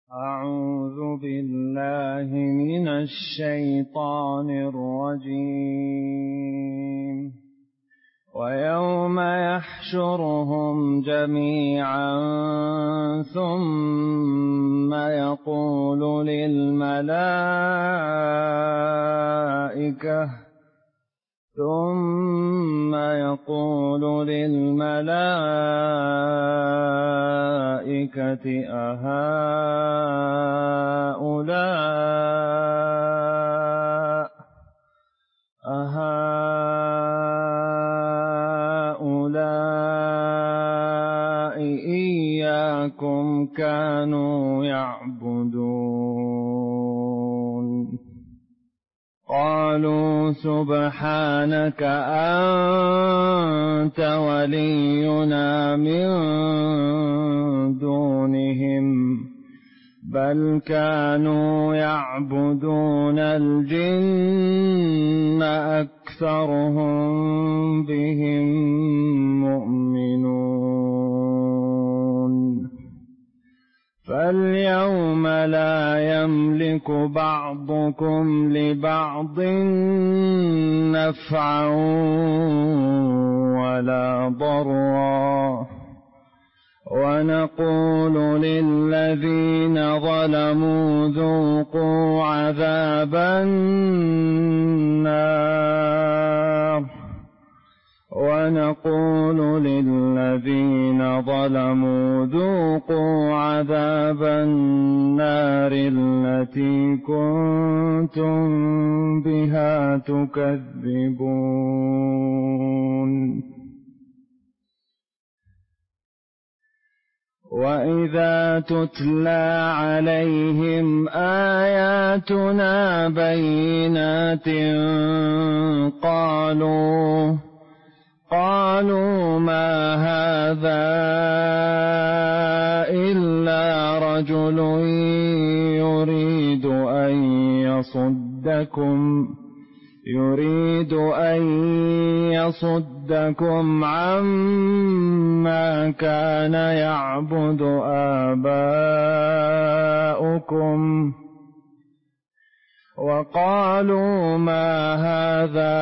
أعوذ بالله من الشيطان الرجيم. ويوم يحشرهم جميعا ثم يقول للملائكة أهؤلاء إياكم كانوا يعبدون قالوا سبحانك أنت ولينا من دونهم بل كانوا يعبدون الجن أكثرهم بهم مؤمنون فاليوم لا يملك بعضكم لبعض نفعا ولا ضرا ونقول للذين ظلموا ذوقوا عذاب النار التي كنتم بها تكذبون وإذا تتلى عليهم آياتنا بينات قالوا ما هذا إلا رجل يريد أن يصدكم عما كان يعبد آباؤكم وقالوا ما هذا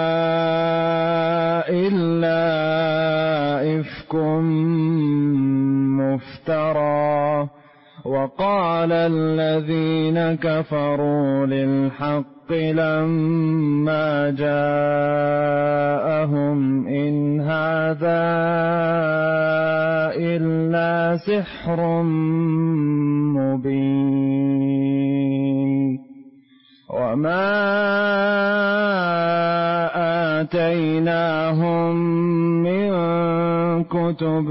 إلا إفك مفترى وقال الذين كفروا للحق لما جاءهم إن هذا إلا سحر مبين وما آتيناهم من كتب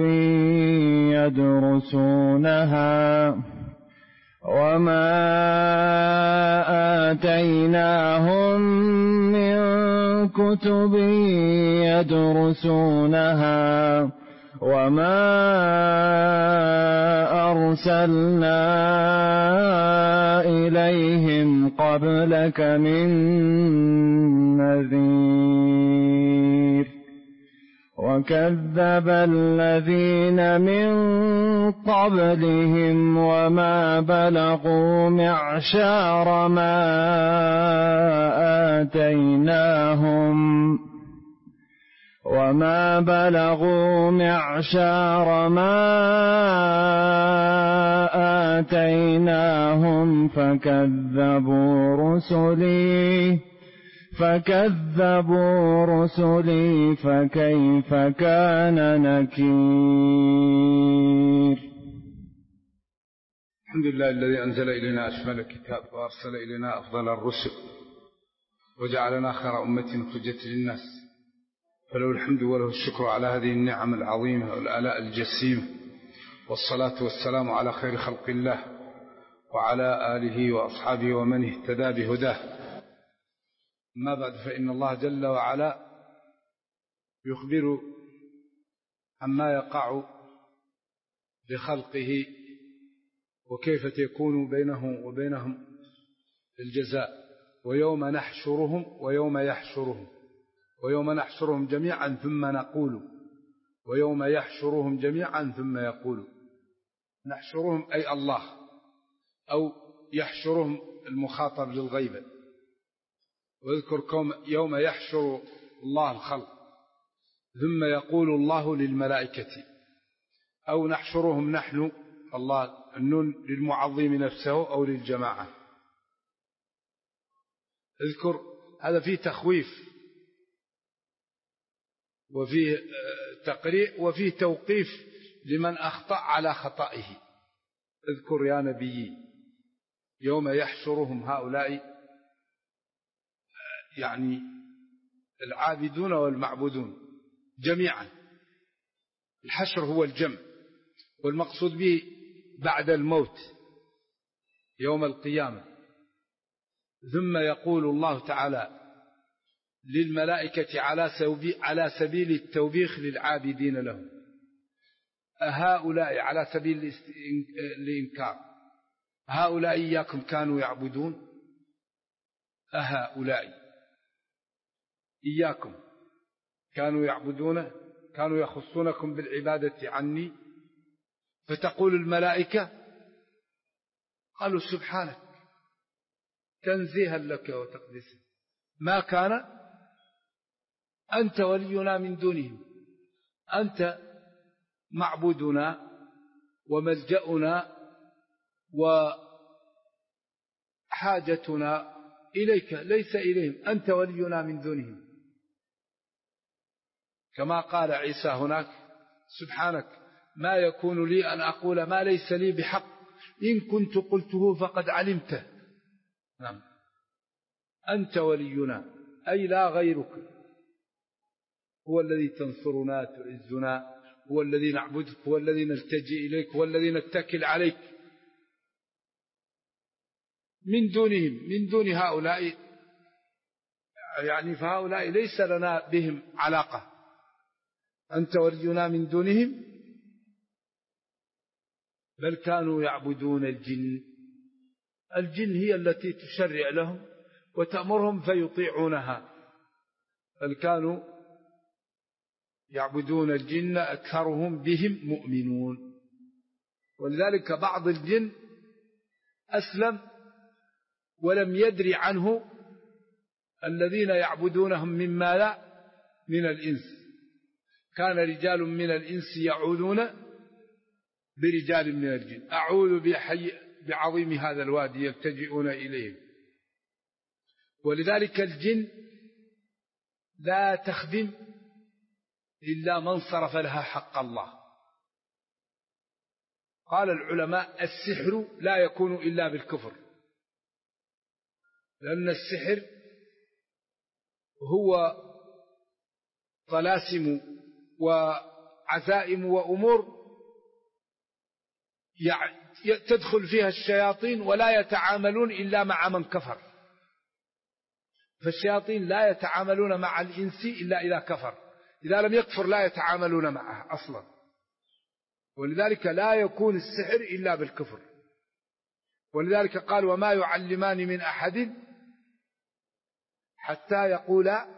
يدرسونها وما أرسلنا إليهم قبلك من نذير وكذب الذين من قبلهم وما بلغوا معشار ما آتيناهم فكذبوا رسلي فكيف كان نكير. الحمد لله الذي أنزل إلينا أشمل الكتاب وأرسل إلينا أفضل الرسل وجعلنا خير أمة أخرجت للناس فله الحمد وله الشكر على هذه النعم العظيمة والآلاء الجسيمة والصلاة والسلام على خير خلق الله وعلى آله وأصحابه ومن اهتدى بهداه. أما بعد فإن الله جل وعلا يخبر عما يقع بخلقه وكيف يكون بينه وبينهم الجزاء ويوم نحشرهم جميعا ثم نقول نحشرهم أي الله أو يحشرهم المخاطب للغيبة. واذكر يوم يحشر الله الخلق ثم يقول الله للملائكة، أو نحشرهم نحن، الله النون للمعظم نفسه أو للجماعة. اذكر، هذا فيه تخويف وفيه تقريع وفيه توقيف لمن أخطأ على خطئه. اذكر يا نبي يوم يحشرهم هؤلاء، يعني العابدون والمعبودون جميعا. الحشر هو الجمع، والمقصود به بعد الموت يوم القيامة. ثم يقول الله تعالى للملائكة على سبيل التوبيخ للعابدين لهم: أهؤلاء، على سبيل الإنكار، هؤلاء إياكم كانوا يعبدون؟ أهؤلاء إياكم كانوا يعبدون، كانوا يخصونكم بالعبادة عني؟ فتقول الملائكة: قالوا سبحانك، تنزيها لك وتقديسا، ما كان، أنت ولينا من دونهم، أنت معبودنا وملجأنا وحاجتنا إليك، ليس إليهم، أنت ولينا من دونهم. كما قال عيسى هناك: سبحانك ما يكون لي أن أقول ما ليس لي بحق، إن كنت قلته فقد علمته. نعم، أنت ولينا، أي لا غيرك، هو الذي تنصرنا تعزنا، هو الذي نعبدك، هو الذي نلتجئ إليك، هو الذي نتكل عليك. من دونهم، من دون هؤلاء، يعني فهؤلاء ليس لنا بهم علاقة. أنت ولينا من دونهم، بل كانوا يعبدون الجن. الجن هي التي تشرع لهم وتأمرهم فيطيعونها، بل كانوا يعبدون الجن أكثرهم بهم مؤمنون. ولذلك بعض الجن أسلم ولم يدري عنه الذين يعبدونهم مما لا من الإنس. كان رجال من الإنس يعوذون برجال من الجن، أعوذ بعظيم هذا الوادي يلتجئون إليه. ولذلك الجن لا تخدم إلا من صرف لها حق الله. قال العلماء: السحر لا يكون إلا بالكفر، لأن السحر هو طلاسم وعزائم وأمور تدخل فيها الشياطين ولا يتعاملون إلا مع من كفر. فالشياطين لا يتعاملون مع الإنس إلا إذا كفر، إذا لم يكفر لا يتعاملون معه أصلا. ولذلك لا يكون السحر إلا بالكفر. ولذلك قال: وما يعلمان من أحد حتى يقولا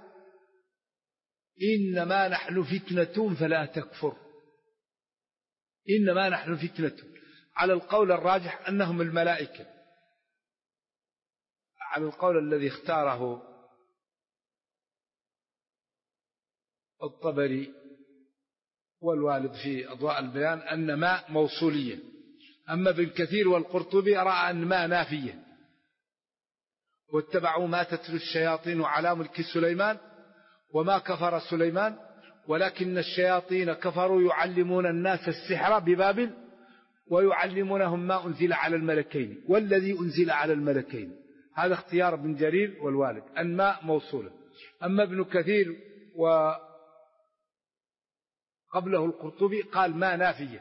إنما نحن فتنة فلا تكفر. إنما نحن فتنة، على القول الراجح أنهم الملائكة، على القول الذي اختاره الطبري والوالد في أضواء البيان أن ما موصولية. أما ابن كثير والقرطبي رأى أن ما نافية، واتبعوا ما تتلو الشياطين على ملك سليمان وما كفر سليمان ولكن الشياطين كفروا يعلمون الناس السحر ببابل ويعلمونهم ما أنزل على الملكين والذي أنزل على الملكين. هذا اختيار ابن جرير والوالد، أن ما موصولة. أما ابن كثير وقبله القرطبي قال ما نافية،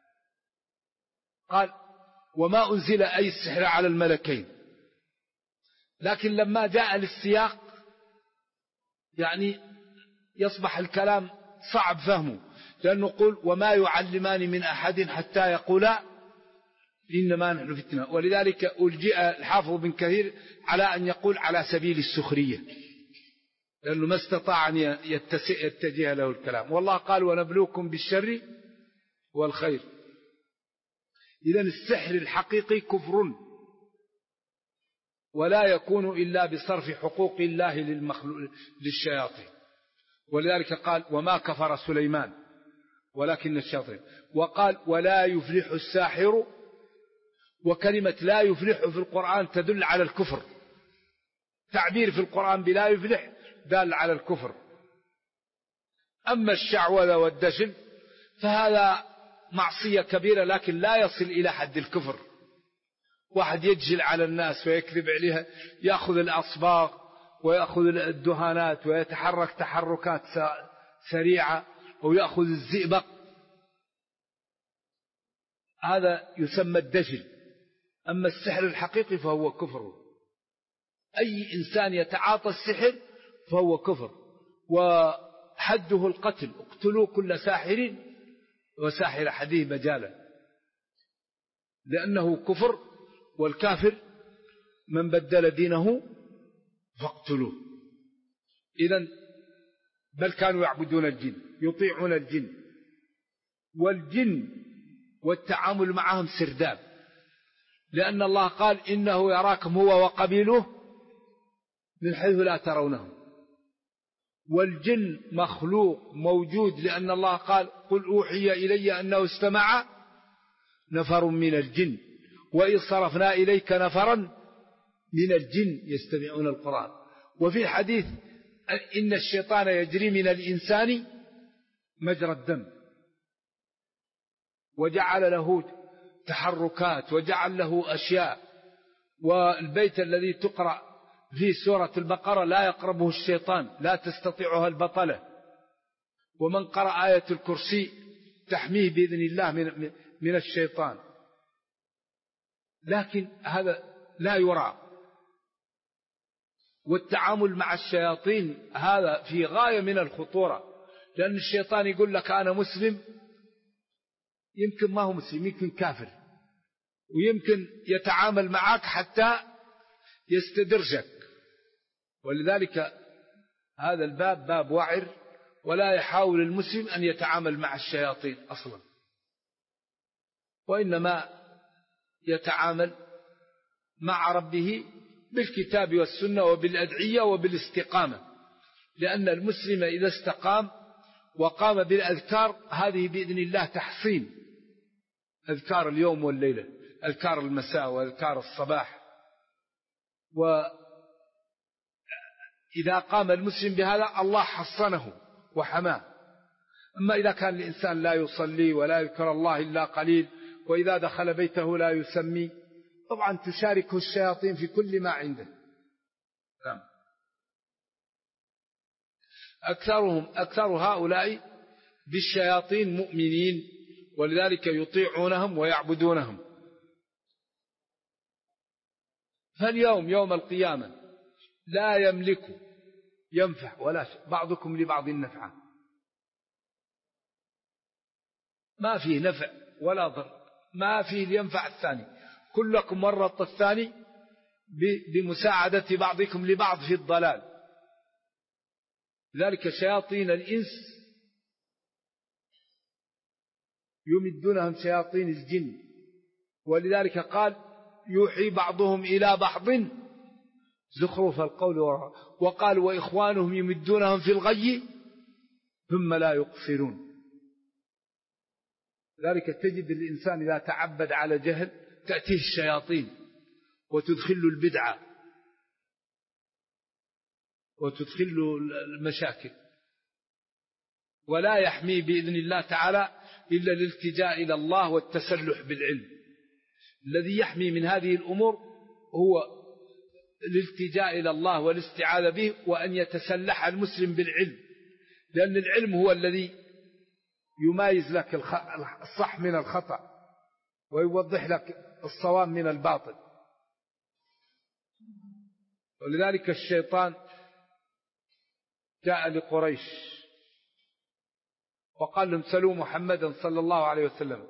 قال وما أنزل أي السحر على الملكين. لكن لما جاء للسياق يعني يصبح الكلام صعب فهمه، لأنه يقول وما يعلمان من أحد حتى يقولا إنما نحن فتنة. ولذلك ألجئ الحافظ بن كثير على أن يقول على سبيل السخرية، لأنه ما استطاع أن يتجه له الكلام. والله قال ونبلوكم بالشر والخير. إذن السحر الحقيقي كفر ولا يكون إلا بصرف حقوق الله للشياطين. ولذلك قال وما كفر سليمان ولكن الشياطين. وقال ولا يفلح الساحر، وكلمة لا يفلح في القرآن تدل على الكفر، تعبير في القرآن بلا يفلح دال على الكفر. أما الشعوذة والدجل فهذا معصية كبيرة لكن لا يصل إلى حد الكفر. واحد يجل على الناس ويكذب عليها، يأخذ الأصباغ ويأخذ الدهانات ويتحرك تحركات سريعة ويأخذ الزئبق، هذا يسمى الدجل. أما السحر الحقيقي فهو كفر. أي إنسان يتعاطى السحر فهو كفر، وحده القتل، اقتلوا كل ساحر وساحر حديه مجالا، لأنه كفر، والكافر من بدل دينه فاقتلوه. إذن بل كانوا يعبدون الجن، يطيعون الجن، والجن والتعامل معهم سرداب، لأن الله قال إنه يراكم هو وقبيله من حيث لا ترونهم. والجن مخلوق موجود، لأن الله قال قل أوحي إلي أنه استمع نفر من الجن وإذ صرفنا إليك نفرا من الجن يستمعون القرآن. وفي الحديث إن الشيطان يجري من الإنسان مجرى الدم، وجعل له تحركات وجعل له أشياء. والبيت الذي تقرأ في سورة البقرة لا يقربه الشيطان، لا تستطيعها البطلة. ومن قرأ آية الكرسي تحميه بإذن الله من الشيطان، لكن هذا لا يرى. والتعامل مع الشياطين هذا في غاية من الخطورة، لأن الشيطان يقول لك أنا مسلم، يمكن ما هو مسلم، يمكن كافر، ويمكن يتعامل معك حتى يستدرجك. ولذلك هذا الباب باب وعر، ولا يحاول المسلم أن يتعامل مع الشياطين أصلا، وإنما يتعامل مع ربه بالكتاب والسنة وبالأدعية وبالاستقامة. لأن المسلم إذا استقام وقام بالأذكار هذه بإذن الله تحصين، أذكار اليوم والليلة، أذكار المساء وأذكار الصباح. وإذا قام المسلم بهذا الله حصنه وحماه. أما إذا كان الإنسان لا يصلي ولا يذكر الله إلا قليل، وإذا دخل بيته لا يسمي، طبعا تشاركه الشياطين في كل ما عنده. نعم. أكثر هؤلاء بالشياطين مؤمنين، ولذلك يطيعونهم ويعبدونهم. فاليوم يوم القيامة لا يملك ينفع ولا بعضكم لبعض نفعا، ما فيه نفع ولا ضر، ما فيه ينفع الثاني، كلكم ورط الثاني بمساعدة بعضكم لبعض في الضلال. ذلك شياطين الإنس يمدونهم شياطين الجن، ولذلك قال يوحي بعضهم إلى بعض زخرف القول، وقال وإخوانهم يمدونهم في الغي ثم لا يقصرون. ذلك تجد الإنسان إذا تعبد على جهل تأتيه الشياطين وتدخل البدعة وتدخل المشاكل، ولا يحمي بإذن الله تعالى إلا الالتجاء إلى الله والتسلح بالعلم. الذي يحمي من هذه الأمور هو الالتجاء إلى الله والاستعاذة به، وأن يتسلح المسلم بالعلم، لأن العلم هو الذي يمايز لك الصح من الخطأ ويوضح لك الصواب من الباطل. ولذلك الشيطان جاء لقريش وقال لهم سلوا محمدا صلى الله عليه وسلم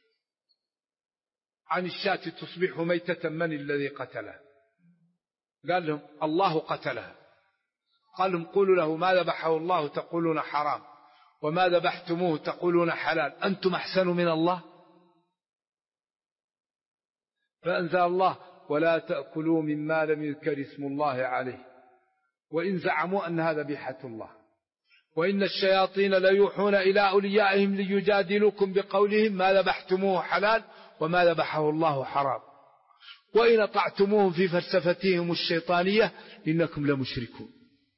عن الشاة تصبح ميتة من الذي قتلها؟ قال لهم الله قتلها. قال لهم قولوا له ما ذبحه الله تقولون حرام، وما ذبحتموه تقولون حلال، أنتم أحسن من الله؟ فأنزل الله ولا تأكلوا مما لم يذكر اسم الله عليه، وإن زعموا أنها ذبيحة الله. وإن الشياطين ليوحون إلى أوليائهم ليجادلوكم بقولهم ما ذبحتموه حلال وما ذبحه الله حرام، وإن أطعتموهم في فلسفتهم الشيطانية إنكم لمشركون.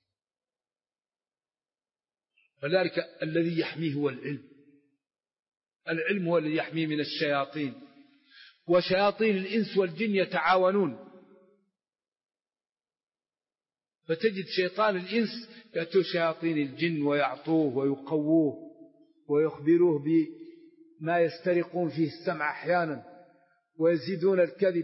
فذلك الذي يحميه هو العلم. العلم هو الذي يحميه من الشياطين، وشياطين الإنس والجن يتعاونون. فتجد شيطان الإنس يأتوا شياطين الجن ويعطوه ويقووه ويخبروه بما يسترقون فيه السمع أحيانا ويزيدون الكذب،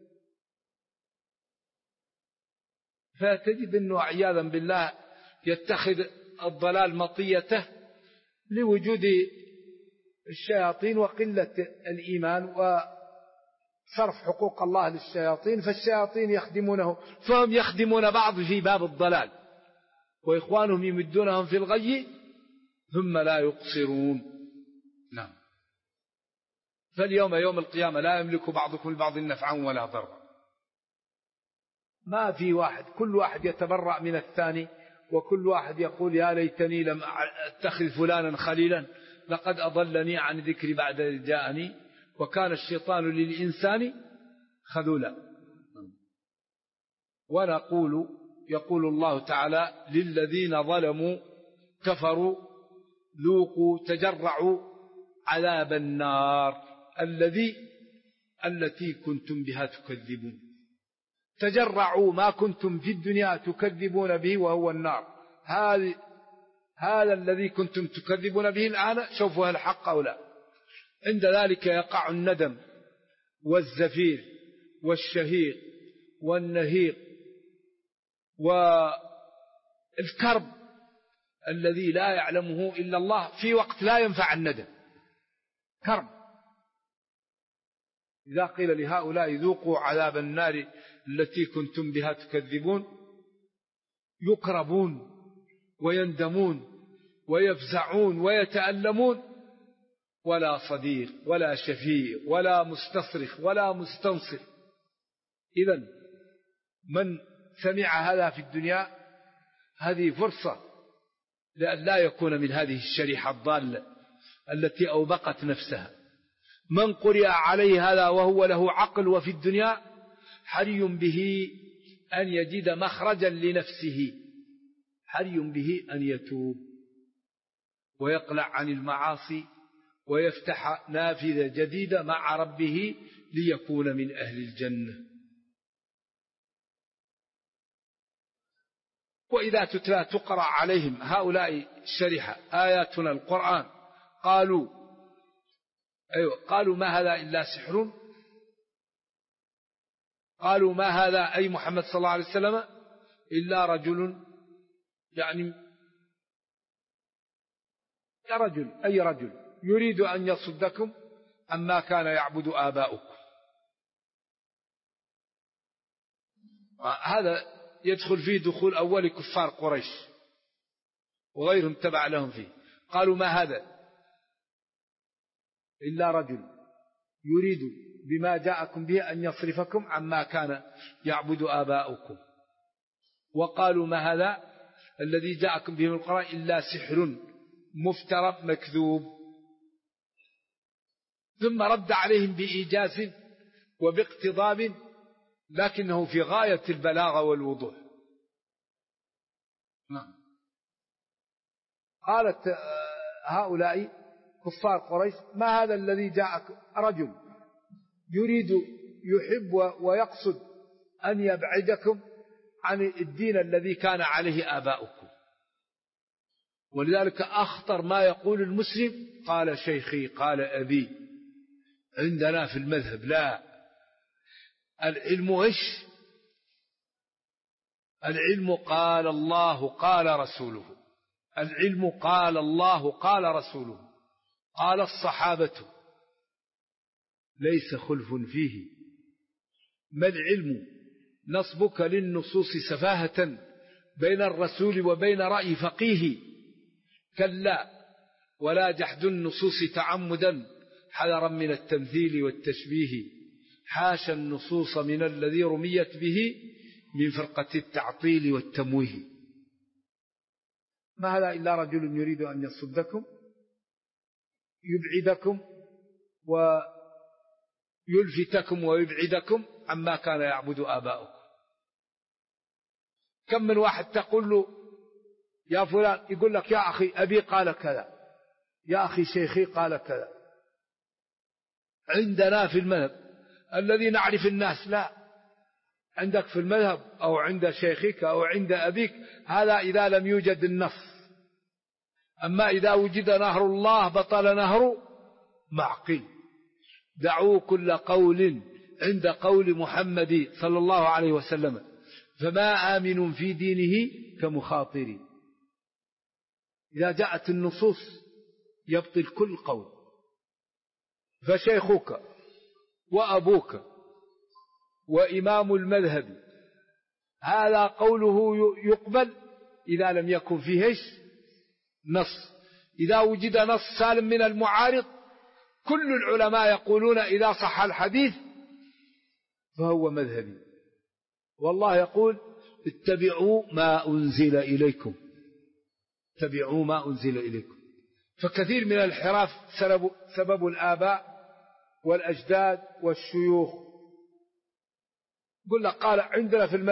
فتجد أنه عياذا بالله يتخذ الضلال مطيته لوجود الشياطين وقلة الإيمان وصرف حقوق الله للشياطين، فالشياطين يخدمونه، فهم يخدمون بعض في باب الضلال، وإخوانهم يمدونهم في الغي ثم لا يقصرون. نعم. فاليوم يوم القيامة لا يملك بعضكم لبعض نفعا ولا ضرا، ما في واحد، كل واحد يتبرأ من الثاني، وكل واحد يقول يا ليتني لم أتخذ فلانا خليلا لقد أضلني عن ذكري بعد إذ جاءني وكان الشيطان للإنسان خذولا. ونقول يقول الله تعالى للذين ظلموا كفروا ذوقوا تجرعوا عذاب النار التي كنتم بها تكذبون. تجرعوا ما كنتم في الدنيا تكذبون به وهو النار، هذا الذي كنتم تكذبون به الآن شوفوا هل حق أو لا. عند ذلك يقع الندم والزفير والشهيق والنهيق والكرب الذي لا يعلمه إلا الله في وقت لا ينفع الندم. كرب إذا قيل لهؤلاء ذوقوا عذاب النار التي كنتم بها تكذبون يكربون ويندمون ويفزعون ويتألمون، ولا صديق ولا شفيع ولا مستصرخ ولا مستنصر. إذن من سمع هذا في الدنيا هذه فرصة لأن لا يكون من هذه الشريحة الضالة التي أوبقت نفسها. من قرئ عليه هذا وهو له عقل وفي الدنيا حري به أن يجد مخرجا لنفسه، حري به أن يتوب ويقلع عن المعاصي ويفتح نافذة جديدة مع ربه ليكون من أهل الجنة. وإذا تتلى تقرأ عليهم هؤلاء الشريحة آياتنا القرآن قالوا ما هذا إلا سحر، قالوا ما هذا أي محمد صلى الله عليه وسلم إلا رجل، يعني يا رجل أي رجل يريد أن يصدكم عما كان يعبد آباؤكم. هذا يدخل فيه دخول أول كفار قريش وغيرهم تبع لهم فيه. قالوا ما هذا إلا رجل يريد بما جاءكم به أن يصرفكم عما كان يعبد آباؤكم. وقالوا ما هذا الذي جاءكم به من القرآن إلا سحر مفترى مكذوب. ثم رد عليهم بإيجاز وباقتضاب لكنه في غاية البلاغة والوضوح. قالت هؤلاء كفار قريش ما هذا الذي جاءكم رجل يريد يحب ويقصد أن يبعدكم عن الدين الذي كان عليه آباؤكم. ولذلك أخطر ما يقول المسلم قال شيخي قال أبي. عندنا في المذهب لا، العلم إيش؟ العلم قال الله قال رسوله، العلم قال الله قال رسوله قال الصحابة ليس خلف فيه. ما العلم نصبك للنصوص سفاهة بين الرسول وبين رأي فقيه؟ كلا ولا جحد النصوص تعمدا حذرا من التمثيل والتشبيه. حاشا النصوص من الذي رميت به من فرقة التعطيل والتمويه. ما هذا إلا رجل يريد أن يصدكم يبعدكم ويلفتكم ويبعدكم عما كان يعبد آباؤكم. كم من واحد تقول له يا فلان، يقول لك يا أخي أبي قال كذا، يا أخي شيخي قال كذا. عندنا في المذهب الذي نعرف الناس، لا، عندك في المذهب أو عند شيخك أو عند أبيك، هذا إذا لم يوجد النص. أما إذا وجد نهر الله بطل نهر معقل. دعوا كل قول عند قول محمد صلى الله عليه وسلم، فما آمن في دينه كمخاطر. إذا جاءت النصوص يبطل كل قول. فشيخك وأبوك وإمام المذهب هذا قوله يقبل إذا لم يكن فيه نص. إذا وجد نص سالم من المعارض، كل العلماء يقولون إذا صح الحديث فهو مذهبي. والله يقول اتبعوا ما أنزل إليكم، اتبعوا ما أنزل إليكم. فكثير من الانحراف سبب الآباء والأجداد والشيوخ. قل لك قال عندنا في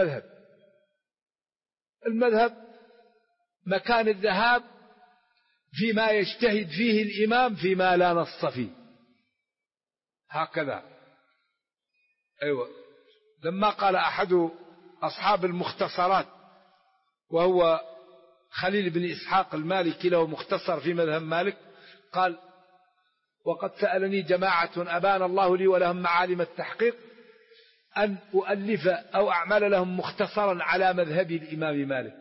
المذهب مكان الذهاب فيما يجتهد فيه الإمام فيما لا نص فيه، هكذا. أيوة. لما قال أحد أصحاب المختصرات وهو خليل بن إسحاق المالكي له مختصر في مذهب مالك، قال وقد سألني جماعة أبان الله لي ولهم معالم التحقيق أن أؤلف أو أعمل لهم مختصرا على مذهب الإمام مالك.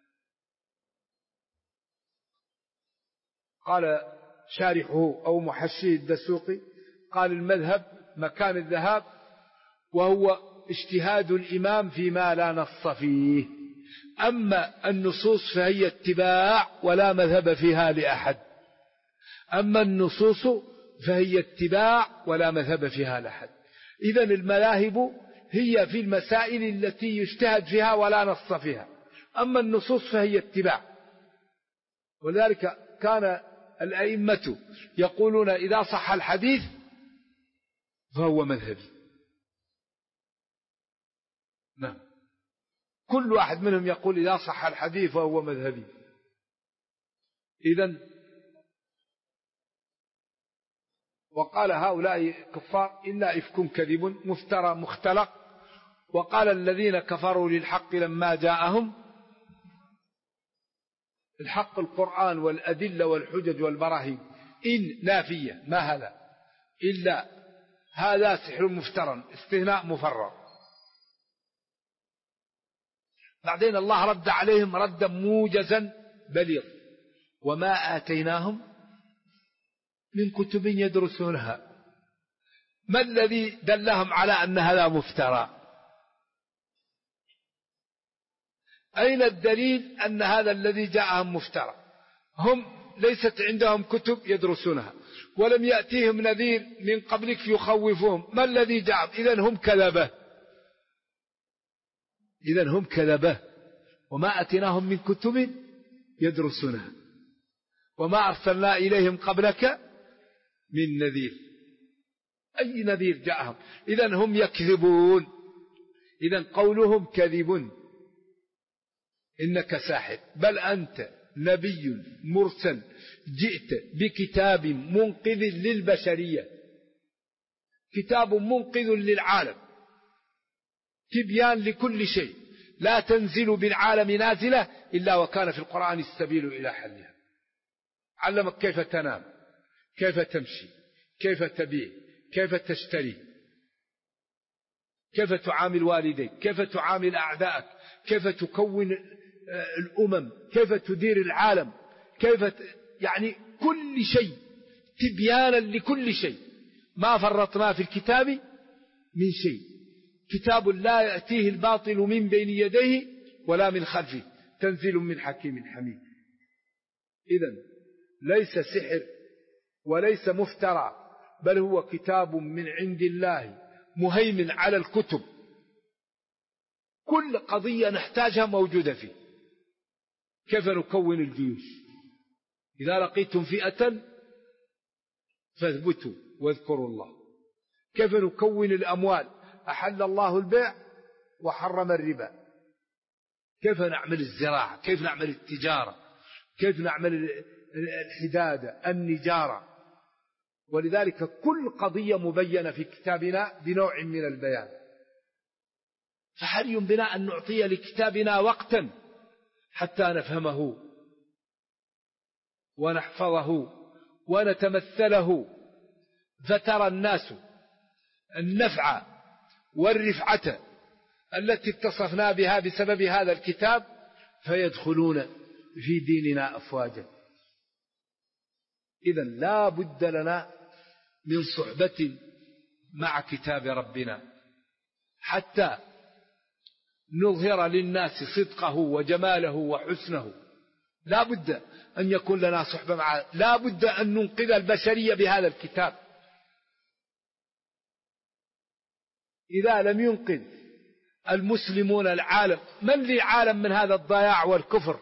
قال شارحه أو محشيه الدسوقي، قال المذهب مكان الذهاب وهو اجتهاد الإمام فيما لا نص فيه. أما النصوص فهي اتباع ولا مذهب فيها لأحد. أما النصوص فهي اتباع ولا مذهب فيها لأحد. إذن المذاهب هي في المسائل التي يجتهد فيها ولا نص فيها، أما النصوص فهي اتباع. ولذلك كان الأئمة يقولون إذا صح الحديث فهو مذهبي. نعم، كل واحد منهم يقول إذا صح الحديث فهو مذهبي. إذن وقال هؤلاء كفار إلا إفك كذب مفترى مختلق. وقال الذين كفروا للحق لما جاءهم، الحق القرآن والأدلة والحجج والبراهين، إن نافية، ما هذا إلا هذا سحر مفترى، استثناء مفرغ. بعدين الله رد عليهم ردا موجزا بليغ، وما آتيناهم من كتب يدرسونها. ما الذي دلهم على أن هذا مفترى؟ أين الدليل أن هذا الذي جاءهم مفترى؟ هم ليست عندهم كتب يدرسونها، ولم يأتيهم نذير من قبلك يخوفهم. ما الذي جاءهم؟ إذن هم كذبة. وما أتيناهم من كتب يدرسونها وما أرسلنا إليهم قبلك من نذير. أي نذير جاءهم؟ إذن هم يكذبون. إذن قولهم كذب. إنك ساحر، بل أنت نبي مرسل جئت بكتاب منقذ للبشرية، كتاب منقذ للعالم، تبيان لكل شيء، لا تنزل بالعالم نازلة إلا وكان في القرآن السبيل إلى حلها. علمك كيف تنام، كيف تمشي، كيف تبيع، كيف تشتري، كيف تعامل والديك، كيف تعامل أعدائك، كيف تكون الأمم، كيف تدير العالم، كيف يعني كل شيء، تبيانا لكل شيء. ما فرطنا في الكتاب من شيء. كتاب لا يأتيه الباطل من بين يديه ولا من خلفه، تنزيل من حكيم حميد. إذن ليس سحر وليس مفترى، بل هو كتاب من عند الله مهيمن على الكتب، كل قضية نحتاجها موجودة فيه. كيف نكون الجيوش؟ إذا لقيتم فئة فاثبتوا واذكروا الله. كيف نكون الأموال؟ أحل الله البيع وحرم الربا. كيف نعمل الزراعة؟ كيف نعمل التجارة؟ كيف نعمل الحدادة، النجارة؟ ولذلك كل قضية مبينة في كتابنا بنوع من البيان. فحري بنا أن نعطي لكتابنا وقتا حتى نفهمه ونحفظه ونتمثله، فترى الناس النفع والرفعة التي اتصفنا بها بسبب هذا الكتاب فيدخلون في ديننا أفواجا. إذن لا بد لنا من صحبة مع كتاب ربنا حتى نظهر للناس صدقه وجماله وحسنه. لا بد أن يكون لنا صحبة معه، لا بد أن ننقذ البشرية بهذا الكتاب. إذا لم ينقذ المسلمون العالم، من لي عالم من هذا الضياع والكفر؟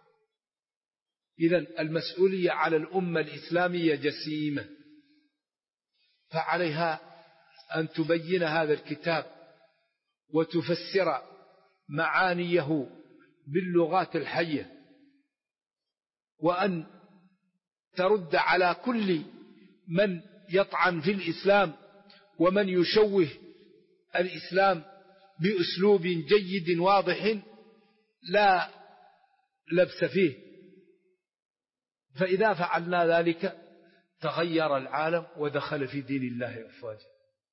إذن المسؤولية على الأمة الإسلامية جسيمة، فعليها أن تبين هذا الكتاب وتفسر معانيه باللغات الحية، وأن ترد على كل من يطعن في الإسلام ومن يشوه الإسلام بأسلوب جيد واضح لا لبس فيه. فإذا فعلنا ذلك تغير العالم ودخل في دين الله أفواجا.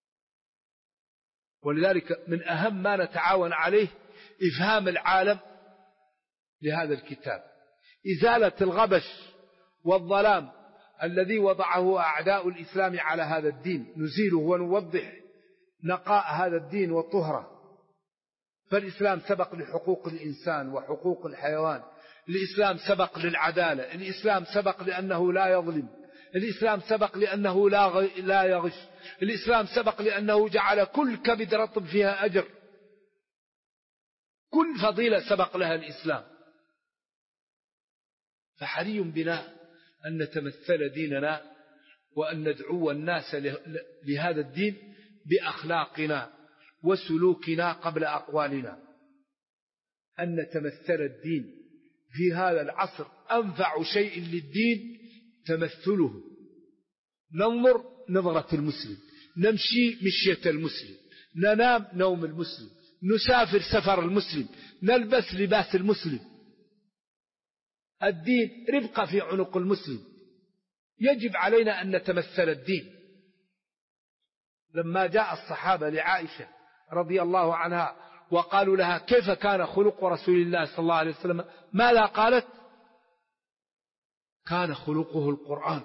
ولذلك من أهم ما نتعاون عليه إفهام العالم لهذا الكتاب، إزالة الغبش والظلام الذي وضعه أعداء الإسلام على هذا الدين، نزيله ونوضح نقاء هذا الدين وطهره. فالإسلام سبق لحقوق الإنسان وحقوق الحيوان، الإسلام سبق للعدالة، الإسلام سبق لأنه لا يظلم، الإسلام سبق لأنه لا يغش، الإسلام سبق لأنه جعل كل كبد رطب فيها أجر، كل فضيلة سبق لها الإسلام. فحري بنا أن نتمثل ديننا وأن ندعو الناس لهذا الدين بأخلاقنا وسلوكنا قبل أقوالنا. أن نتمثل الدين في هذا العصر أنفع شيء للدين تمثله. ننظر نظرة المسلم، نمشي مشية المسلم، ننام نوم المسلم، نسافر سفر المسلم، نلبس لباس المسلم. الدين ربقة في عنق المسلم، يجب علينا أن نتمثل الدين. لما جاء الصحابة لعائشة رضي الله عنها وقالوا لها كيف كان خلق رسول الله صلى الله عليه وسلم، ماذا قالت؟ كان خلقه القرآن.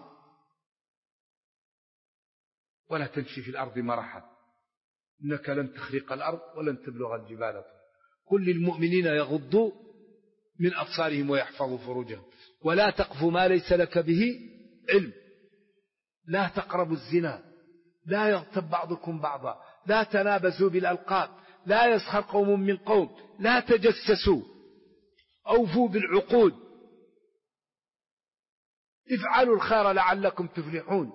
ولا تمشي في الأرض مرحا إنك لن تخرق الأرض ولن تبلغ الجبال طولا. قل للمؤمنين يغضوا من أبصارهم ويحفظوا فروجهم ولا تقف ما ليس لك به علم. لا تقربوا الزنا، لا يغتب بعضكم بعضا، لا تنابزوا بالألقاب، لا يسخر قوم من قوم، لا تجسسوا، أوفوا بالعقود، افعلوا الخير لعلكم تفلحون.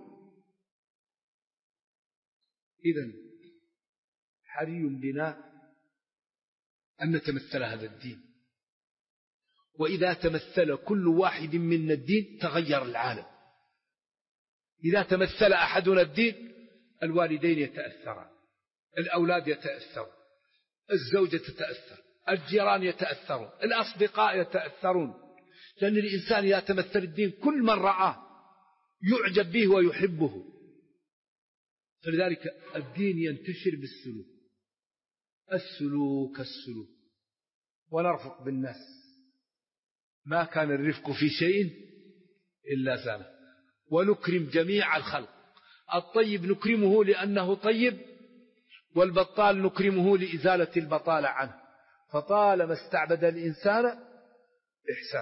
إذن حري بنا أن نتمثل هذا الدين، وإذا تمثل كل واحد منا الدين تغير العالم. إذا تمثل أحدنا الدين الوالدين يتأثران، الأولاد يتأثرون، الزوجة تتأثر، الجيران يتأثرون، الأصدقاء يتأثرون. لأن الإنسان إذا تمثل الدين كل من رآه يعجب به ويحبه. فلذلك الدين ينتشر بالسلوك، السلوك ونرفق بالناس. ما كان الرفق في شيء إلا زانه، ونكرم جميع الخلق. الطيب نكرمه لأنه طيب، والبطال نكرمه لإزالة البطالة عنه. فطالما استعبد الإنسان إحسان.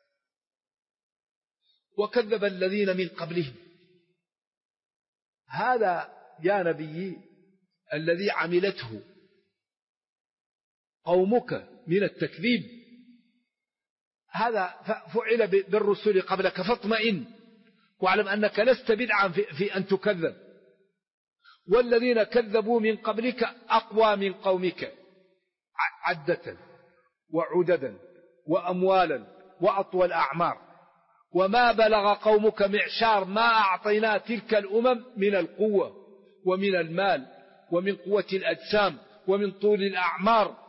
وكذب الذين من قبلهم. هذا يا نبي الذي عملته قومك من التكذيب هذا فعل بالرسل قبلك فاطمئن واعلم أنك لست بدعا في أن تكذب، والذين كذبوا من قبلك أقوى من قومك عدة وعددا وأموالا وأطول أعمار، وما بلغ قومك معشار ما أعطينا تلك الأمم من القوة ومن المال ومن قوة الأجسام ومن طول الأعمار،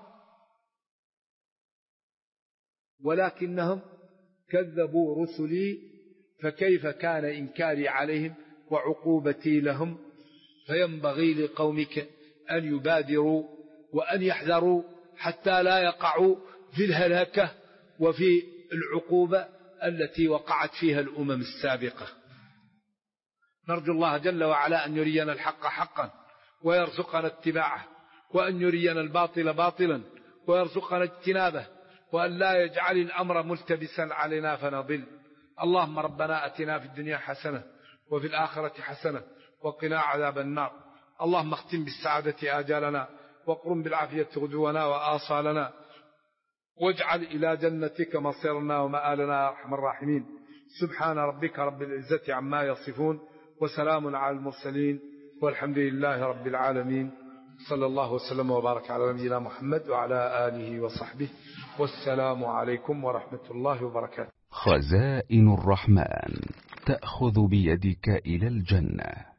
ولكنهم كذبوا رسلي فكيف كان إنكاري عليهم وعقوبتي لهم. فينبغي لقومك أن يبادروا وأن يحذروا حتى لا يقعوا في الهلاكة وفي العقوبة التي وقعت فيها الأمم السابقة. نرجو الله جل وعلا أن يرينا الحق حقا ويرزقنا اتباعه، وأن يرينا الباطل باطلا ويرزقنا اجتنابه، وأن لا يجعل الأمر ملتبسا علينا فنضل. اللهم ربنا أتنا في الدنيا حسنة وفي الآخرة حسنة وقنا عذاب النار. اللهم اختم بالسعادة آجالنا وقرم بالعافية غدونا وآصالنا، واجعل إلى جنتك مصيرنا ومآلنا يا أرحم الراحمين. سبحان ربك رب العزة عما يصفون وسلام على المرسلين والحمد لله رب العالمين. صلى الله وسلم وبارك على نبينا محمد وعلى آله وصحبه، والسلام عليكم ورحمة الله وبركاته. خزائن الرحمن تأخذ بيدك إلى الجنة.